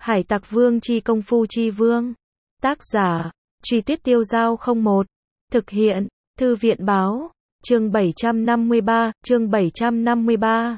Hải Tặc Vương chi công phu chi vương. Tác giả, Truy Tuyết Tiêu Dao 01. Thực hiện, Thư viện báo. Chương 753, chương 753.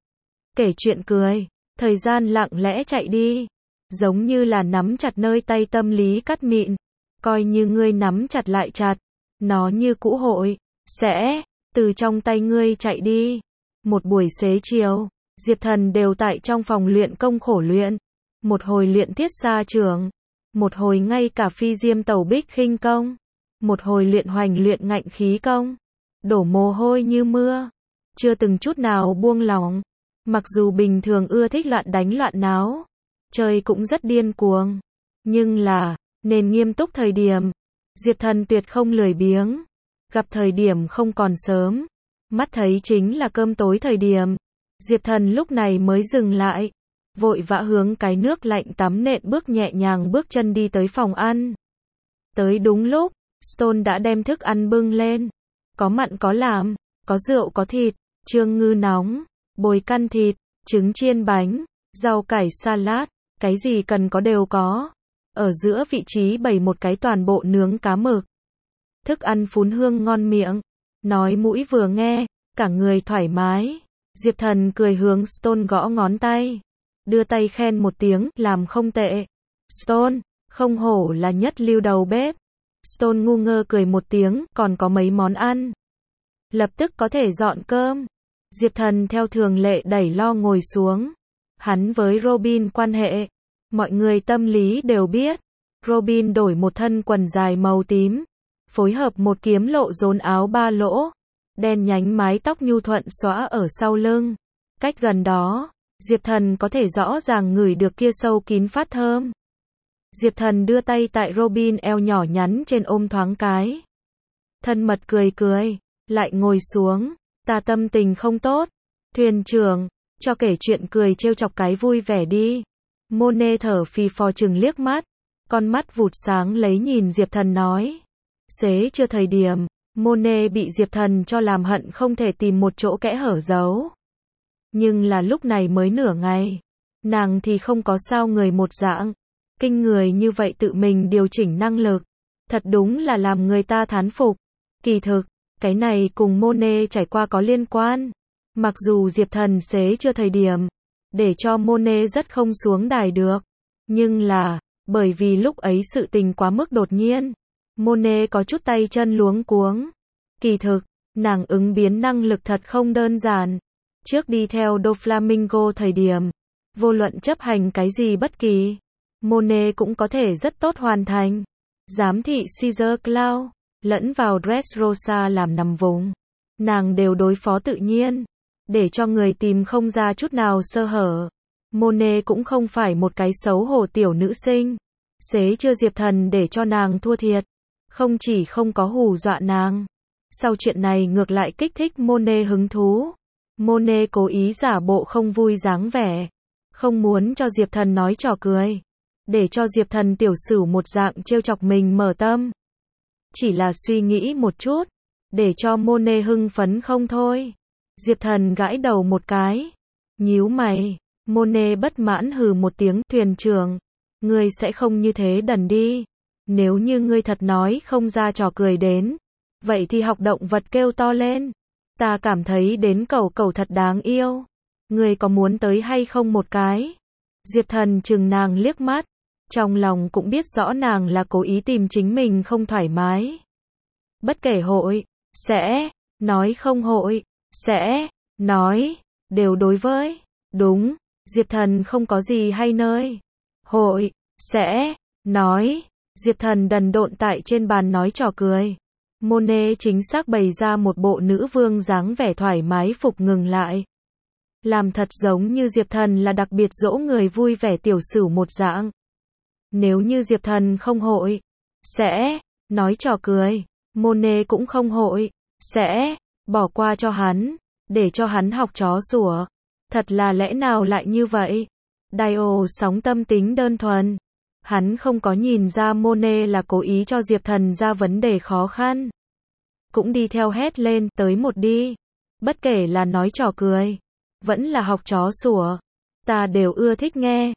Kể chuyện cười. Thời gian lặng lẽ chạy đi. Giống như là nắm chặt nơi tay tâm lý cắt mịn. Coi như ngươi nắm chặt lại chặt. Nó như cũ hội. Sẽ, từ trong tay ngươi chạy đi. Một buổi xế chiều, Diệp Thần đều tại trong phòng luyện công khổ luyện. Một hồi luyện thiết xa trường. Một hồi ngay cả phi diêm tẩu bích khinh công. Một hồi luyện hoành luyện ngạnh khí công. Đổ mồ hôi như mưa. Chưa từng chút nào buông lỏng. Mặc dù bình thường ưa thích loạn đánh loạn náo. Chơi cũng rất điên cuồng. Nhưng là, nên nghiêm túc thời điểm. Diệp Thần tuyệt không lười biếng. Gặp thời điểm không còn sớm. Mắt thấy chính là cơm tối thời điểm. Diệp Thần lúc này mới dừng lại. Vội vã hướng cái nước lạnh tắm nện bước nhẹ nhàng bước chân đi tới phòng ăn. Tới đúng lúc, Stone đã đem thức ăn bưng lên. Có mặn có làm, có rượu có thịt, trương ngư nóng, bồi căn thịt, trứng chiên bánh, rau cải salad, cái gì cần có đều có. Ở giữa vị trí bày một cái toàn bộ nướng cá mực. Thức ăn phún hương ngon miệng, nói mũi vừa nghe, cả người thoải mái. Diệp Thần cười hướng Stone gõ ngón tay. Đưa tay khen một tiếng, làm không tệ. Stone, không hổ là nhất lưu đầu bếp. Stone ngu ngơ cười một tiếng, còn có mấy món ăn. Lập tức có thể dọn cơm. Diệp Thần theo thường lệ đẩy lo ngồi xuống. Hắn với Robin quan hệ. Mọi người tâm lý đều biết. Robin đổi một thân quần dài màu tím. Phối hợp một kiếm lộ rốn áo ba lỗ. Đen nhánh mái tóc nhu thuận xõa ở sau lưng. Cách gần đó, Diệp Thần có thể rõ ràng ngửi được kia sâu kín phát thơm. Diệp Thần đưa tay tại Robin eo nhỏ nhắn trên ôm thoáng cái. Thân mật cười cười, lại ngồi xuống. Ta tâm tình không tốt. Thuyền trưởng, cho kể chuyện cười trêu chọc cái vui vẻ đi. Monet thở phì phò chừng liếc mắt. Con mắt vụt sáng lấy nhìn Diệp Thần nói. Xế chưa thời điểm, Monet bị Diệp Thần cho làm hận không thể tìm một chỗ kẽ hở giấu. Nhưng là lúc này mới nửa ngày. Nàng thì không có sao người một dạng. Kinh người như vậy tự mình điều chỉnh năng lực. Thật đúng là làm người ta thán phục. Kỳ thực, cái này cùng Monet trải qua có liên quan. Mặc dù Diệp Thần xế chưa thời điểm, để cho Monet rất không xuống đài được. Nhưng là, bởi vì lúc ấy sự tình quá mức đột nhiên. Monet có chút tay chân luống cuống. Kỳ thực, nàng ứng biến năng lực thật không đơn giản. Trước đi theo Doflamingo thời điểm, vô luận chấp hành cái gì bất kỳ, Monet cũng có thể rất tốt hoàn thành. Giám thị Caesar Cloud, lẫn vào Dressrosa làm nằm vùng. Nàng đều đối phó tự nhiên, để cho người tìm không ra chút nào sơ hở. Monet cũng không phải một cái xấu hổ tiểu nữ sinh. Xế chưa Diệp Thần để cho nàng thua thiệt. Không chỉ không có hù dọa nàng. Sau chuyện này ngược lại kích thích Monet hứng thú. Monet cố ý giả bộ không vui dáng vẻ. Không muốn cho Diệp Thần nói trò cười. Để cho Diệp Thần tiểu sửu một dạng trêu chọc mình mở tâm. Chỉ là suy nghĩ một chút. Để cho Monet hưng phấn không thôi. Diệp Thần gãi đầu một cái. Nhíu mày. Monet bất mãn hừ một tiếng. Thuyền trưởng, ngươi sẽ không như thế đần đi. Nếu như ngươi thật nói không ra trò cười đến. Vậy thì học động vật kêu to lên. Ta cảm thấy đến cẩu thật đáng yêu. Ngươi có muốn tới hay không một cái? Diệp Thần chừng nàng liếc mắt. Trong lòng cũng biết rõ nàng là cố ý tìm chính mình không thoải mái. Bất kể hội, sẽ, nói không hội, sẽ, nói, đều đối với. Đúng, Diệp Thần không có gì hay nơi. Hội, sẽ, nói. Diệp Thần đần độn tại trên bàn nói trò cười. Monet chính xác bày ra một bộ nữ vương dáng vẻ thoải mái phục ngừng lại. Làm thật giống như Diệp Thần là đặc biệt dỗ người vui vẻ tiểu sửu một dạng. Nếu như Diệp Thần không hội, sẽ, nói trò cười, Monet cũng không hội, sẽ, bỏ qua cho hắn, để cho hắn học chó sủa. Thật là lẽ nào lại như vậy? Dio sóng tâm tính đơn thuần. Hắn không có nhìn ra Monet là cố ý cho Diệp Thần ra vấn đề khó khăn. Cũng đi theo hét lên, tới một đi. Bất kể là nói trò cười, vẫn là học chó sủa, ta đều ưa thích nghe.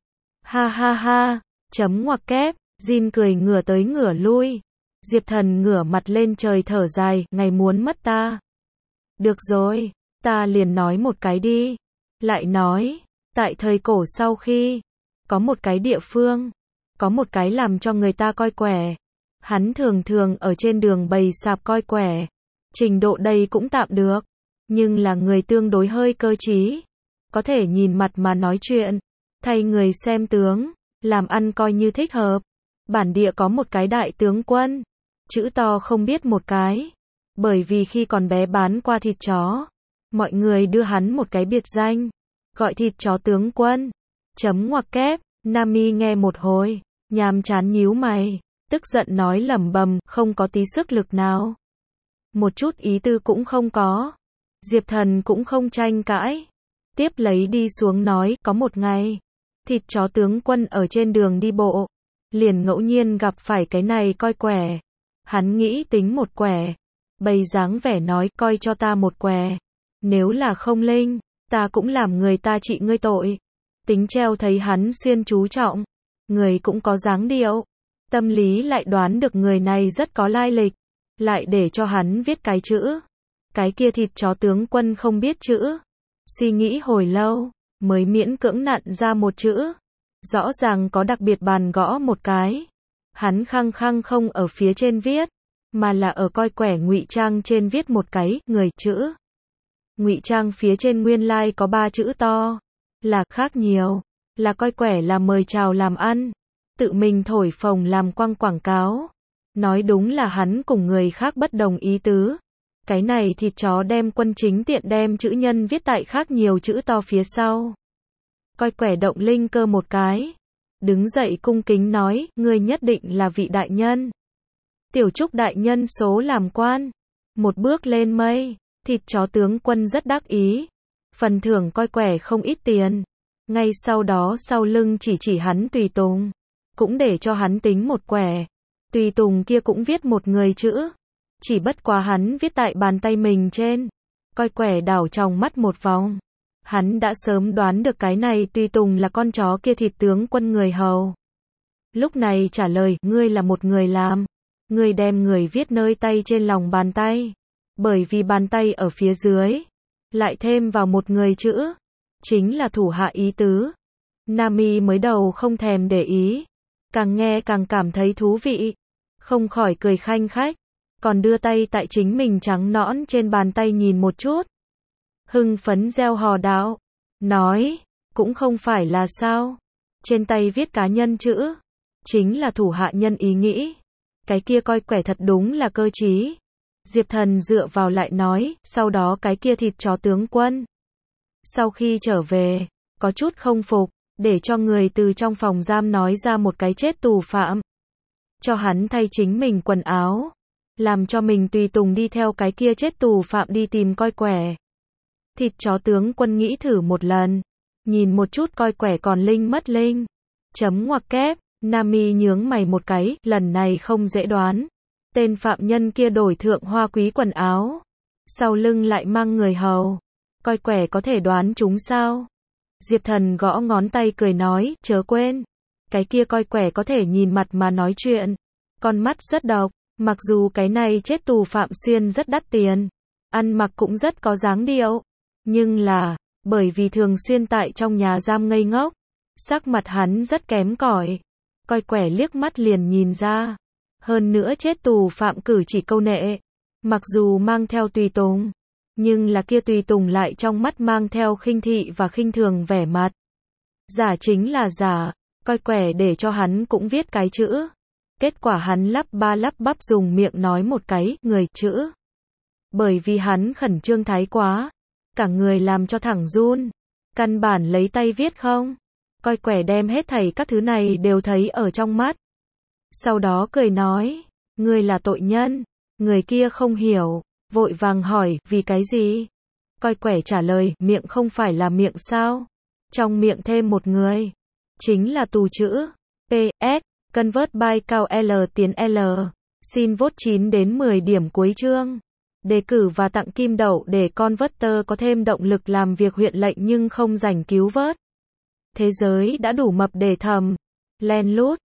Ha ha ha, chấm ngoặc kép, Jin cười ngửa tới ngửa lui. Diệp Thần ngửa mặt lên trời thở dài, ngày muốn mất ta. Được rồi, ta liền nói một cái đi. Lại nói, tại thời cổ sau khi, có một cái địa phương, có một cái làm cho người ta coi quẻ. Hắn thường thường ở trên đường bày sạp coi quẻ. Trình độ đây cũng tạm được, nhưng là người tương đối hơi cơ trí. Có thể nhìn mặt mà nói chuyện, thay người xem tướng, làm ăn coi như thích hợp. Bản địa có một cái đại tướng quân, chữ to không biết một cái, bởi vì khi còn bé bán qua thịt chó, mọi người đưa hắn một cái biệt danh, gọi thịt chó tướng quân. Chấm ngoặc kép, Nami nghe một hồi, nhàm chán nhíu mày, tức giận nói lẩm bẩm, không có tí sức lực nào. Một chút ý tư cũng không có. Diệp Thần cũng không tranh cãi. Tiếp lấy đi xuống nói, có một ngày, thịt chó tướng quân ở trên đường đi bộ, liền ngẫu nhiên gặp phải cái này coi quẻ. Hắn nghĩ tính một quẻ, bày dáng vẻ nói, coi cho ta một quẻ. Nếu là không linh, ta cũng làm người ta trị ngươi tội. Tính treo thấy hắn xuyên chú trọng, người cũng có dáng điệu. Tâm lý lại đoán được người này rất có lai lịch, lại để cho hắn viết cái chữ. Cái kia thịt chó tướng quân không biết chữ. Suy nghĩ hồi lâu, mới miễn cưỡng nặn ra một chữ. Rõ ràng có đặc biệt bàn gõ một cái. Hắn khăng khăng không ở phía trên viết, mà là ở coi quẻ ngụy trang trên viết một cái, người chữ. Ngụy trang phía trên nguyên lai có 3 chữ to, là khác nhiều, là coi quẻ là mời chào làm ăn, tự mình thổi phồng làm quăng quảng cáo. Nói đúng là hắn cùng người khác bất đồng ý tứ. Cái này thịt chó đem quân chính tiện đem chữ nhân viết tại khác nhiều chữ to phía sau. Coi quẻ động linh cơ một cái, đứng dậy cung kính nói, ngươi nhất định là vị đại nhân. Tiểu Trúc đại nhân số làm quan. Một bước lên mây, thịt chó tướng quân rất đắc ý. Phần thưởng coi quẻ không ít tiền. Ngay sau đó sau lưng chỉ hắn tùy tùng, cũng để cho hắn tính một quẻ. Tùy tùng kia cũng viết một người chữ. Chỉ bất quá hắn viết tại bàn tay mình trên. Coi quẻ đảo trong mắt một vòng. Hắn đã sớm đoán được cái này tùy tùng là con chó kia thịt tướng quân người hầu. Lúc này trả lời, ngươi là một người làm. Ngươi đem người viết nơi tay trên lòng bàn tay. Bởi vì bàn tay ở phía dưới, lại thêm vào một người chữ, chính là thủ hạ ý tứ. Nami mới đầu không thèm để ý, càng nghe càng cảm thấy thú vị, không khỏi cười khanh khách, còn đưa tay tại chính mình trắng nõn trên bàn tay nhìn một chút. Hưng phấn reo hò đạo, nói, cũng không phải là sao, trên tay viết cá nhân chữ, chính là thủ hạ nhân ý nghĩ. Cái kia coi quẻ thật đúng là cơ trí. Diệp Thần dựa vào lại nói, sau đó cái kia thịt chó tướng quân. Sau khi trở về, có chút không phục, để cho người từ trong phòng giam nói ra một cái chết tù phạm. Cho hắn thay chính mình quần áo. Làm cho mình tùy tùng đi theo cái kia chết tù phạm đi tìm coi quẻ. Thịt chó tướng quân nghĩ thử một lần. Nhìn một chút coi quẻ còn linh mất linh. Chấm ngoặc kép, Nami nhướng mày một cái, lần này không dễ đoán. Tên phạm nhân kia đổi thượng hoa quý quần áo. Sau lưng lại mang người hầu. Coi quẻ có thể đoán chúng sao? Diệp Thần gõ ngón tay cười nói, chớ quên. Cái kia coi quẻ có thể nhìn mặt mà nói chuyện. Con mắt rất độc. Mặc dù cái này chết tù phạm xuyên rất đắt tiền. Ăn mặc cũng rất có dáng điệu. Nhưng là, bởi vì thường xuyên tại trong nhà giam ngây ngốc. Sắc mặt hắn rất kém cỏi. Coi quẻ liếc mắt liền nhìn ra. Hơn nữa chết tù phạm cử chỉ câu nệ. Mặc dù mang theo tùy tùng, nhưng là kia tùy tùng lại trong mắt mang theo khinh thị và khinh thường vẻ mặt. Giả chính là giả, coi quẻ để cho hắn cũng viết cái chữ. Kết quả hắn lắp ba lắp bắp dùng miệng nói một cái, người chữ. Bởi vì hắn khẩn trương thái quá, cả người làm cho thẳng run. Căn bản lấy tay viết không. Coi quẻ đem hết thảy các thứ này đều thấy ở trong mắt. Sau đó cười nói, ngươi là tội nhân. Người kia không hiểu, vội vàng hỏi, vì cái gì? Coi quẻ trả lời, miệng không phải là miệng sao? Trong miệng thêm một người, chính là tù chữ. PS, convert by cao L tiến L. Xin vote 9 đến 10 điểm cuối chương. Đề cử và tặng kim đậu để Converter có thêm động lực làm việc huyện lệnh nhưng không rảnh cứu vớt. Thế giới đã đủ mập để thầm, lén lút,